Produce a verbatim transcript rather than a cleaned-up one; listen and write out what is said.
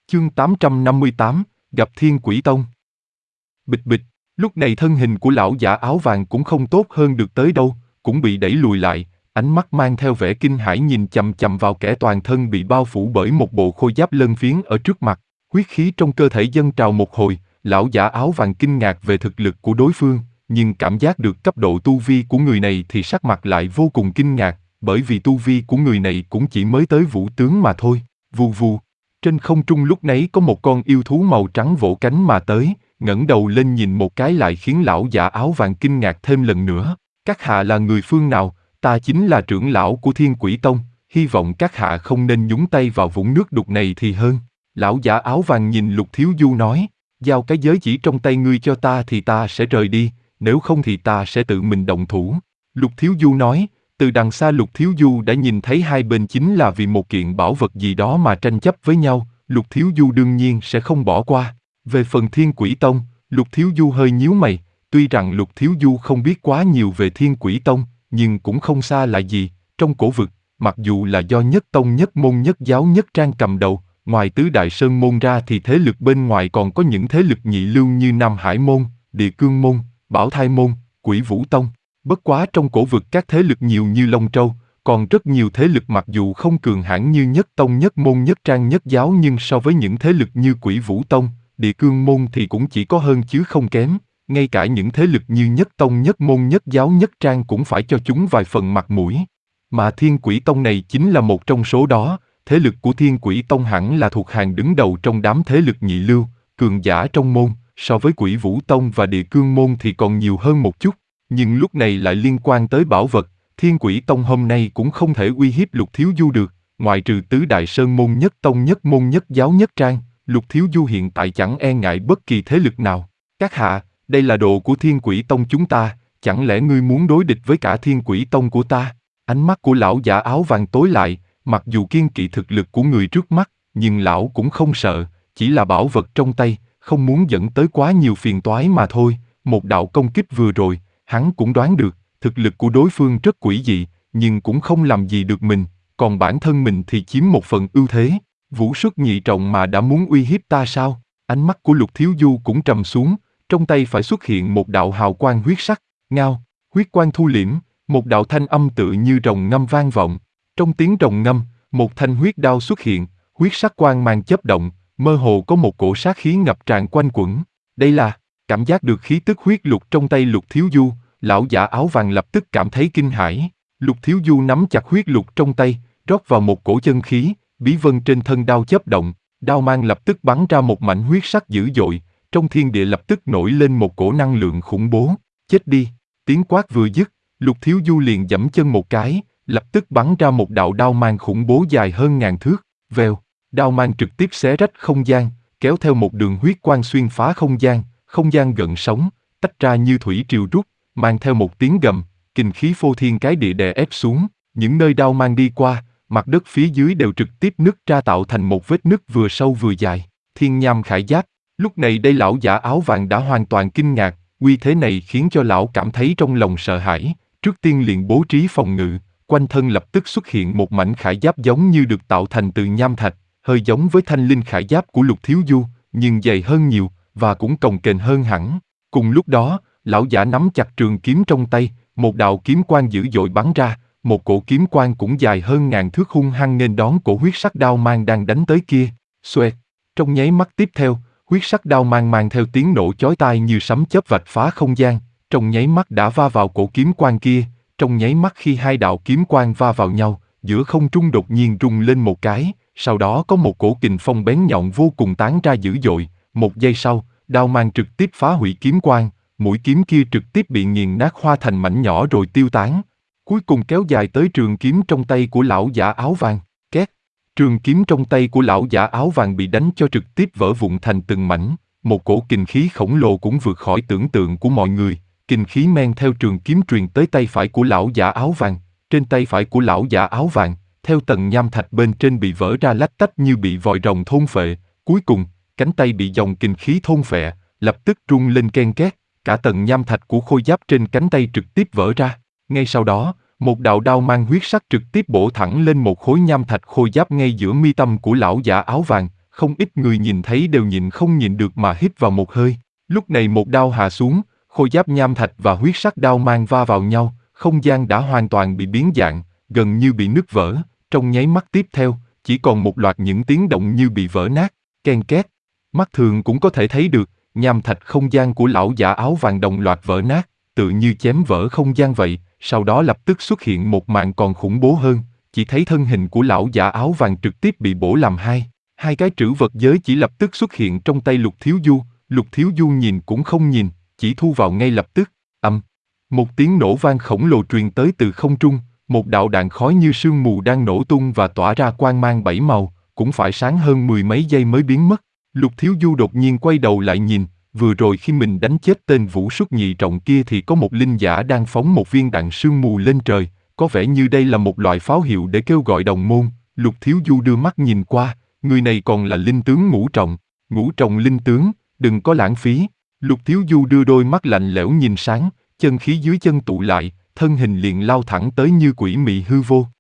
Chương tám trăm năm mươi tám, gặp Thiên Quỷ Tông. Bịch bịch, lúc này thân hình của lão giả áo vàng cũng không tốt hơn được tới đâu, cũng bị đẩy lùi lại, ánh mắt mang theo vẻ kinh hãi nhìn chằm chằm vào kẻ toàn thân bị bao phủ bởi một bộ khôi giáp lân phiến ở trước mặt. Huyết khí trong cơ thể dâng trào một hồi, lão giả áo vàng kinh ngạc về thực lực của đối phương, nhưng cảm giác được cấp độ tu vi của người này thì sắc mặt lại vô cùng kinh ngạc, bởi vì tu vi của người này cũng chỉ mới tới vũ tướng mà thôi. Vù vù. Trên không trung lúc nấy có một con yêu thú màu trắng vỗ cánh mà tới, ngẩng đầu lên nhìn một cái lại khiến lão giả áo vàng kinh ngạc thêm lần nữa. Các hạ là người phương nào? Ta chính là trưởng lão của Thiên Quỷ Tông, hy vọng các hạ không nên nhúng tay vào vũng nước đục này thì hơn. Lão giả áo vàng nhìn Lục Thiếu Du nói, giao cái giới chỉ trong tay ngươi cho ta thì ta sẽ rời đi, nếu không thì ta sẽ tự mình động thủ. Lục Thiếu Du nói. Từ đằng xa Lục Thiếu Du đã nhìn thấy hai bên chính là vì một kiện bảo vật gì đó mà tranh chấp với nhau, Lục Thiếu Du đương nhiên sẽ không bỏ qua. Về phần Thiên Quỷ Tông, Lục Thiếu Du hơi nhíu mày, tuy rằng Lục Thiếu Du không biết quá nhiều về Thiên Quỷ Tông, nhưng cũng không xa lạ gì, trong cổ vực, mặc dù là do nhất tông nhất môn nhất giáo nhất trang cầm đầu, ngoài tứ đại sơn môn ra thì thế lực bên ngoài còn có những thế lực nhị lưu như Nam Hải Môn, Địa Cương Môn, Bảo Thai Môn, Quỷ Vũ Tông. Bất quá trong cổ vực các thế lực nhiều như Long Châu, còn rất nhiều thế lực mặc dù không cường hãn như nhất tông nhất môn nhất trang nhất giáo nhưng so với những thế lực như Quỷ Vũ Tông, Địa Cương Môn thì cũng chỉ có hơn chứ không kém, ngay cả những thế lực như nhất tông nhất môn nhất giáo nhất trang cũng phải cho chúng vài phần mặt mũi. Mà Thiên Quỷ Tông này chính là một trong số đó, thế lực của Thiên Quỷ Tông hẳn là thuộc hàng đứng đầu trong đám thế lực nhị lưu, cường giả trong môn, so với Quỷ Vũ Tông và Địa Cương Môn thì còn nhiều hơn một chút. Nhưng lúc này lại liên quan tới bảo vật, Thiên Quỷ Tông hôm nay cũng không thể uy hiếp Lục Thiếu Du được, ngoại trừ tứ đại sơn môn nhất tông nhất môn nhất giáo nhất trang, Lục Thiếu Du hiện tại chẳng e ngại bất kỳ thế lực nào. Các hạ, đây là đồ của Thiên Quỷ Tông chúng ta, chẳng lẽ ngươi muốn đối địch với cả Thiên Quỷ Tông của ta? Ánh mắt của lão giả áo vàng tối lại, mặc dù kiêng kỵ thực lực của người trước mắt, nhưng lão cũng không sợ, chỉ là bảo vật trong tay, không muốn dẫn tới quá nhiều phiền toái mà thôi. Một đạo công kích vừa rồi, hắn cũng đoán được, thực lực của đối phương rất quỷ dị, nhưng cũng không làm gì được mình, còn bản thân mình thì chiếm một phần ưu thế. Vũ xuất nhị trọng mà đã muốn uy hiếp ta sao? Ánh mắt của Lục Thiếu Du cũng trầm xuống, trong tay phải xuất hiện một đạo hào quang huyết sắc, ngao, huyết quang thu liễm, một đạo thanh âm tựa như rồng ngâm vang vọng. Trong tiếng rồng ngâm, một thanh huyết đao xuất hiện, huyết sắc quang mang chớp động, mơ hồ có một cổ sát khí ngập tràn quanh quẩn. Đây là, cảm giác được khí tức huyết lục trong tay Lục Thiếu Du, lão giả áo vàng lập tức cảm thấy kinh hãi. Lục Thiếu Du nắm chặt huyết lục trong tay, rót vào một cổ chân khí, bí vân trên thân đao chớp động, đao mang lập tức bắn ra một mảnh huyết sắc dữ dội, trong thiên địa lập tức nổi lên một cổ năng lượng khủng bố. Chết đi! Tiếng quát vừa dứt, Lục Thiếu Du liền giẫm chân một cái, lập tức bắn ra một đạo đao mang khủng bố dài hơn ngàn thước. Vèo, đao mang trực tiếp xé rách không gian, kéo theo một đường huyết quang xuyên phá không gian, không gian gợn sóng, tách ra như thủy triều rút, mang theo một tiếng gầm, kình khí phô thiên cái địa đè ép xuống, những nơi đao mang đi qua, mặt đất phía dưới đều trực tiếp nứt ra tạo thành một vết nứt vừa sâu vừa dài. Thiên Nham Khải Giáp. Lúc này đây lão giả áo vàng đã hoàn toàn kinh ngạc, uy thế này khiến cho lão cảm thấy trong lòng sợ hãi, trước tiên liền bố trí phòng ngự, quanh thân lập tức xuất hiện một mảnh khải giáp giống như được tạo thành từ nham thạch, hơi giống với thanh linh khải giáp của Lục Thiếu Du, nhưng dày hơn nhiều, và cũng cồng kềnh hơn hẳn. Cùng lúc đó, lão giả nắm chặt trường kiếm trong tay, một đạo kiếm quang dữ dội bắn ra, một cổ kiếm quang cũng dài hơn ngàn thước hung hăng nên đón cổ huyết sắc đao mang đang đánh tới kia. Xoẹt, trong nháy mắt tiếp theo, huyết sắc đao mang mang theo tiếng nổ chói tai như sấm chớp vạch phá không gian, trong nháy mắt đã va vào cổ kiếm quang kia. Trong nháy mắt khi hai đạo kiếm quang va vào nhau, giữa không trung đột nhiên rung lên một cái, sau đó có một cổ kình phong bén nhọn vô cùng tán ra dữ dội. Một giây sau, đao mang trực tiếp phá hủy kiếm quang, mũi kiếm kia trực tiếp bị nghiền nát hóa thành mảnh nhỏ rồi tiêu tán. Cuối cùng kéo dài tới trường kiếm trong tay của lão giả áo vàng. Két, trường kiếm trong tay của lão giả áo vàng bị đánh cho trực tiếp vỡ vụn thành từng mảnh. Một cổ kình khí khổng lồ cũng vượt khỏi tưởng tượng của mọi người. Kình khí men theo trường kiếm truyền tới tay phải của lão giả áo vàng. Trên tay phải của lão giả áo vàng, theo tầng nham thạch bên trên bị vỡ ra lách tách như bị vòi rồng thôn phệ. Cuối cùng, cánh tay bị dòng kình khí thôn phệ, lập tức rung lên ken két. Cả tầng nham thạch của khôi giáp trên cánh tay trực tiếp vỡ ra. Ngay sau đó, một đạo đao mang huyết sắc trực tiếp bổ thẳng lên một khối nham thạch khôi giáp ngay giữa mi tâm của lão giả áo vàng, không ít người nhìn thấy đều nhịn không nhịn được mà hít vào một hơi. Lúc này một đao hạ xuống, khôi giáp nham thạch và huyết sắc đao mang va vào nhau, không gian đã hoàn toàn bị biến dạng, gần như bị nứt vỡ. Trong nháy mắt tiếp theo, chỉ còn một loạt những tiếng động như bị vỡ nát, ken két. Mắt thường cũng có thể thấy được, nham thạch không gian của lão giả áo vàng đồng loạt vỡ nát, tự như chém vỡ không gian vậy. Sau đó lập tức xuất hiện một màn còn khủng bố hơn, chỉ thấy thân hình của lão giả áo vàng trực tiếp bị bổ làm hai. Hai cái trữ vật giới chỉ lập tức xuất hiện trong tay Lục Thiếu Du. Lục Thiếu Du nhìn cũng không nhìn, chỉ thu vào ngay lập tức. Ầm, một tiếng nổ vang khổng lồ truyền tới từ không trung, một đạo đạn khói như sương mù đang nổ tung và tỏa ra quang mang bảy màu, cũng phải sáng hơn mười mấy giây mới biến mất. Lục Thiếu Du đột nhiên quay đầu lại nhìn, vừa rồi khi mình đánh chết tên Vũ Xuất nhị trọng kia thì có một linh giả đang phóng một viên đạn sương mù lên trời, có vẻ như đây là một loại pháo hiệu để kêu gọi đồng môn. Lục Thiếu Du đưa mắt nhìn qua, người này còn là linh tướng ngũ trọng. Ngũ trọng linh tướng, đừng có lãng phí. Lục Thiếu Du đưa đôi mắt lạnh lẽo nhìn sáng, chân khí dưới chân tụ lại, thân hình liền lao thẳng tới như quỷ mị hư vô.